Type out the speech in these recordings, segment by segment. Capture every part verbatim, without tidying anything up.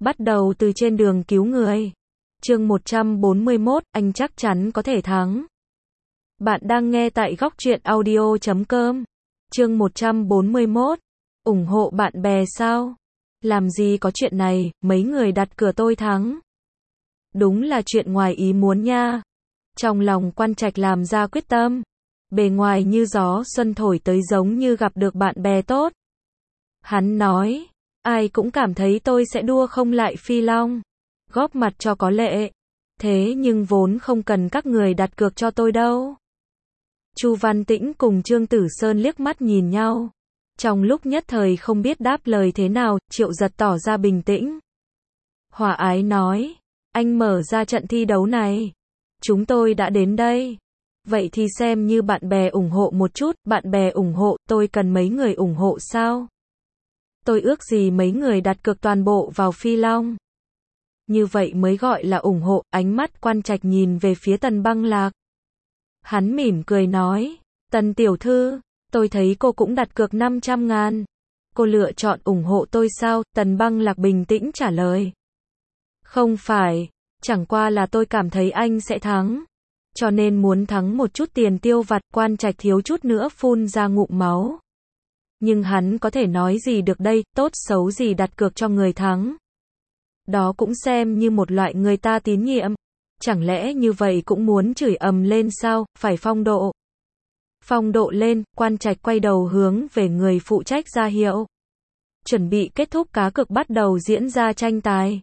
Bắt đầu từ trên đường cứu người. Chương một trăm bốn mươi mốt, anh chắc chắn có thể thắng. Bạn đang nghe tại góc truyện audio chấm com. Chương một trăm bốn mươi mốt, ủng hộ bạn bè sao? Làm gì có chuyện này, mấy người đặt cược tôi thắng. Đúng là chuyện ngoài ý muốn nha. Trong lòng Quan Trạch làm ra quyết tâm. Bề ngoài như gió xuân thổi tới giống như gặp được bạn bè tốt. Hắn nói, ai cũng cảm thấy tôi sẽ đua không lại Phi Long. Góp mặt cho có lệ. Thế nhưng vốn không cần các người đặt cược cho tôi đâu. Chu Văn Tĩnh cùng Trương Tử Sơn liếc mắt nhìn nhau. Trong lúc nhất thời không biết đáp lời thế nào, Triệu Giật tỏ ra bình tĩnh. Hòa ái nói, anh mở ra trận thi đấu này. Chúng tôi đã đến đây. Vậy thì xem như bạn bè ủng hộ một chút, bạn bè ủng hộ, tôi cần mấy người ủng hộ sao? Tôi ước gì mấy người đặt cược toàn bộ vào Phi Long. Như vậy mới gọi là ủng hộ. Ánh mắt Quan Trạch nhìn về phía Tần Băng Lạc. Hắn mỉm cười nói, Tần tiểu thư, tôi thấy cô cũng đặt cược năm trăm ngàn. Cô lựa chọn ủng hộ tôi sao? Tần Băng Lạc bình tĩnh trả lời. Không phải, chẳng qua là tôi cảm thấy anh sẽ thắng. Cho nên muốn thắng một chút tiền tiêu vặt. Quan Trạch thiếu chút nữa phun ra ngụm máu. Nhưng hắn có thể nói gì được đây, tốt xấu gì đặt cược cho người thắng. Đó cũng xem như một loại người ta tín nhiệm. Chẳng lẽ như vậy cũng muốn chửi ầm lên sao, phải phong độ. Phong độ lên, Quan Trạch quay đầu hướng về người phụ trách ra hiệu. Chuẩn bị kết thúc cá cược bắt đầu diễn ra tranh tài.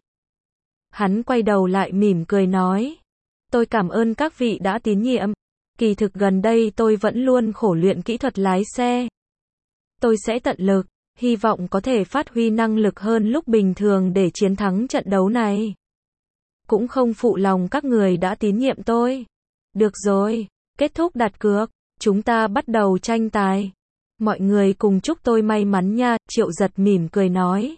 Hắn quay đầu lại mỉm cười nói. Tôi cảm ơn các vị đã tín nhiệm. Kỳ thực gần đây tôi vẫn luôn khổ luyện kỹ thuật lái xe. Tôi sẽ tận lực, hy vọng có thể phát huy năng lực hơn lúc bình thường để chiến thắng trận đấu này. Cũng không phụ lòng các người đã tín nhiệm tôi. Được rồi, kết thúc đặt cược, chúng ta bắt đầu tranh tài. Mọi người cùng chúc tôi may mắn nha, Triệu Giật mỉm cười nói.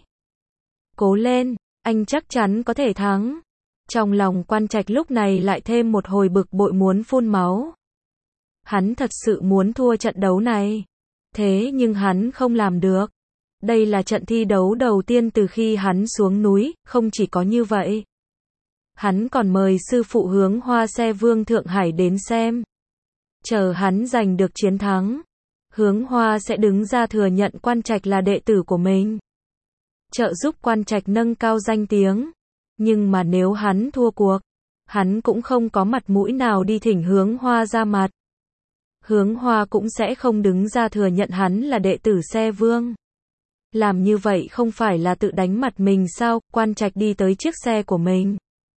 Cố lên, anh chắc chắn có thể thắng. Trong lòng Quan Trạch lúc này lại thêm một hồi bực bội muốn phun máu. Hắn thật sự muốn thua trận đấu này. Thế nhưng hắn không làm được. Đây là trận thi đấu đầu tiên từ khi hắn xuống núi, không chỉ có như vậy. Hắn còn mời sư phụ Hướng Hoa xe Vương Thượng Hải đến xem. Chờ hắn giành được chiến thắng, Hướng Hoa sẽ đứng ra thừa nhận Quan Trạch là đệ tử của mình. Trợ giúp Quan Trạch nâng cao danh tiếng. Nhưng mà nếu hắn thua cuộc, hắn cũng không có mặt mũi nào đi thỉnh Hướng Hoa ra mặt. Hướng Hoa cũng sẽ không đứng ra thừa nhận hắn là đệ tử xe Vương. Làm như vậy không phải là tự đánh mặt mình sao? Quan Trạch đi tới chiếc xe của mình.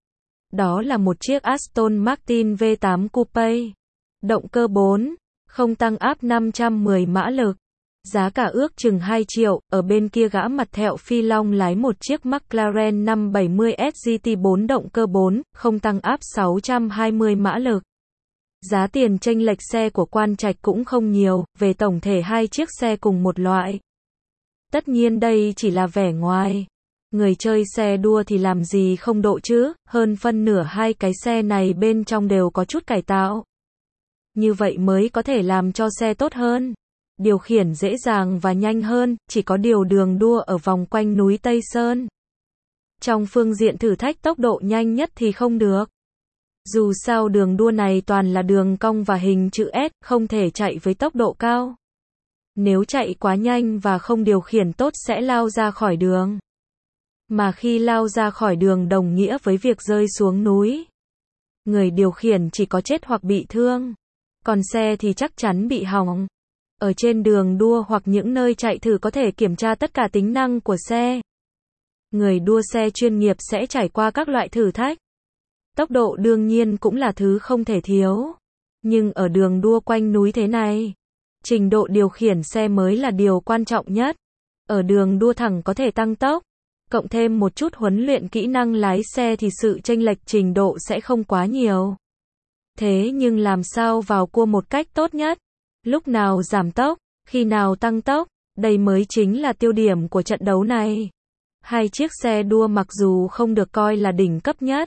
Đó là một chiếc Aston Martin V tám Coupe. Động cơ bốn, không tăng áp năm trăm mười mã lực. Giá cả ước chừng hai triệu, ở bên kia gã mặt thẹo Phi Long lái một chiếc McLaren năm bảy mươi S G T bốn động cơ bốn, không tăng áp sáu trăm hai mươi mã lực. Giá tiền chênh lệch xe của Quan Trạch cũng không nhiều, về tổng thể hai chiếc xe cùng một loại. Tất nhiên đây chỉ là vẻ ngoài. Người chơi xe đua thì làm gì không độ chứ, hơn phân nửa hai cái xe này bên trong đều có chút cải tạo. Như vậy mới có thể làm cho xe tốt hơn. Điều khiển dễ dàng và nhanh hơn, chỉ có điều đường đua ở vòng quanh núi Tây Sơn. Trong phương diện thử thách tốc độ nhanh nhất thì không được. Dù sao đường đua này toàn là đường cong và hình chữ S, không thể chạy với tốc độ cao. Nếu chạy quá nhanh và không điều khiển tốt sẽ lao ra khỏi đường. Mà khi lao ra khỏi đường đồng nghĩa với việc rơi xuống núi. Người điều khiển chỉ có chết hoặc bị thương. Còn xe thì chắc chắn bị hỏng. Ở trên đường đua hoặc những nơi chạy thử có thể kiểm tra tất cả tính năng của xe. Người đua xe chuyên nghiệp sẽ trải qua các loại thử thách. Tốc độ đương nhiên cũng là thứ không thể thiếu. Nhưng ở đường đua quanh núi thế này, trình độ điều khiển xe mới là điều quan trọng nhất. Ở đường đua thẳng có thể tăng tốc, cộng thêm một chút huấn luyện kỹ năng lái xe thì sự chênh lệch trình độ sẽ không quá nhiều. Thế nhưng làm sao vào cua một cách tốt nhất? Lúc nào giảm tốc, khi nào tăng tốc, đây mới chính là tiêu điểm của trận đấu này. Hai chiếc xe đua mặc dù không được coi là đỉnh cấp nhất,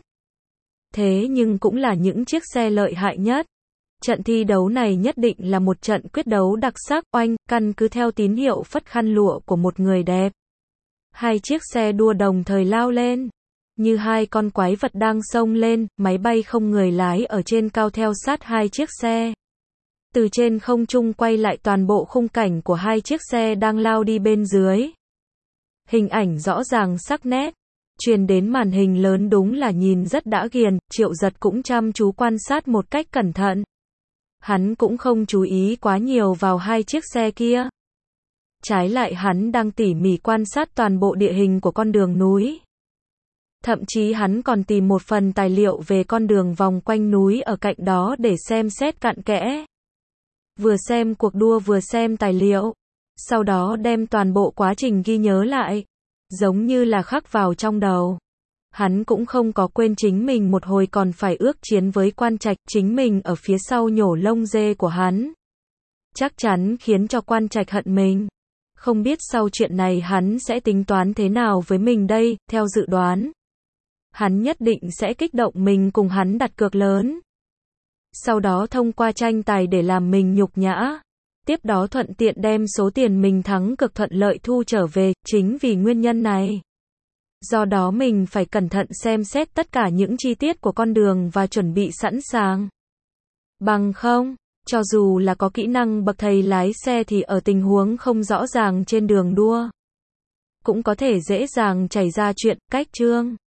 thế nhưng cũng là những chiếc xe lợi hại nhất. Trận thi đấu này nhất định là một trận quyết đấu đặc sắc, oanh, căn cứ theo tín hiệu phất khăn lụa của một người đẹp. Hai chiếc xe đua đồng thời lao lên. Như hai con quái vật đang xông lên, máy bay không người lái ở trên cao theo sát hai chiếc xe. Từ trên không trung quay lại toàn bộ khung cảnh của hai chiếc xe đang lao đi bên dưới. Hình ảnh rõ ràng sắc nét, truyền đến màn hình lớn đúng là nhìn rất đã ghiền, Triệu Giật cũng chăm chú quan sát một cách cẩn thận. Hắn cũng không chú ý quá nhiều vào hai chiếc xe kia. Trái lại hắn đang tỉ mỉ quan sát toàn bộ địa hình của con đường núi. Thậm chí hắn còn tìm một phần tài liệu về con đường vòng quanh núi ở cạnh đó để xem xét cặn kẽ. Vừa xem cuộc đua vừa xem tài liệu. Sau đó đem toàn bộ quá trình ghi nhớ lại. Giống như là khắc vào trong đầu. Hắn cũng không có quên chính mình một hồi còn phải ước chiến với Quan Trạch, chính mình ở phía sau nhổ lông dê của hắn. Chắc chắn khiến cho Quan Trạch hận mình. Không biết sau chuyện này hắn sẽ tính toán thế nào với mình đây, theo dự đoán. Hắn nhất định sẽ kích động mình cùng hắn đặt cược lớn. Sau đó thông qua tranh tài để làm mình nhục nhã. Tiếp đó thuận tiện đem số tiền mình thắng cực thuận lợi thu trở về, chính vì nguyên nhân này. Do đó mình phải cẩn thận xem xét tất cả những chi tiết của con đường và chuẩn bị sẵn sàng. Bằng không, cho dù là có kỹ năng bậc thầy lái xe thì ở tình huống không rõ ràng trên đường đua, cũng có thể dễ dàng xảy ra chuyện cách trương.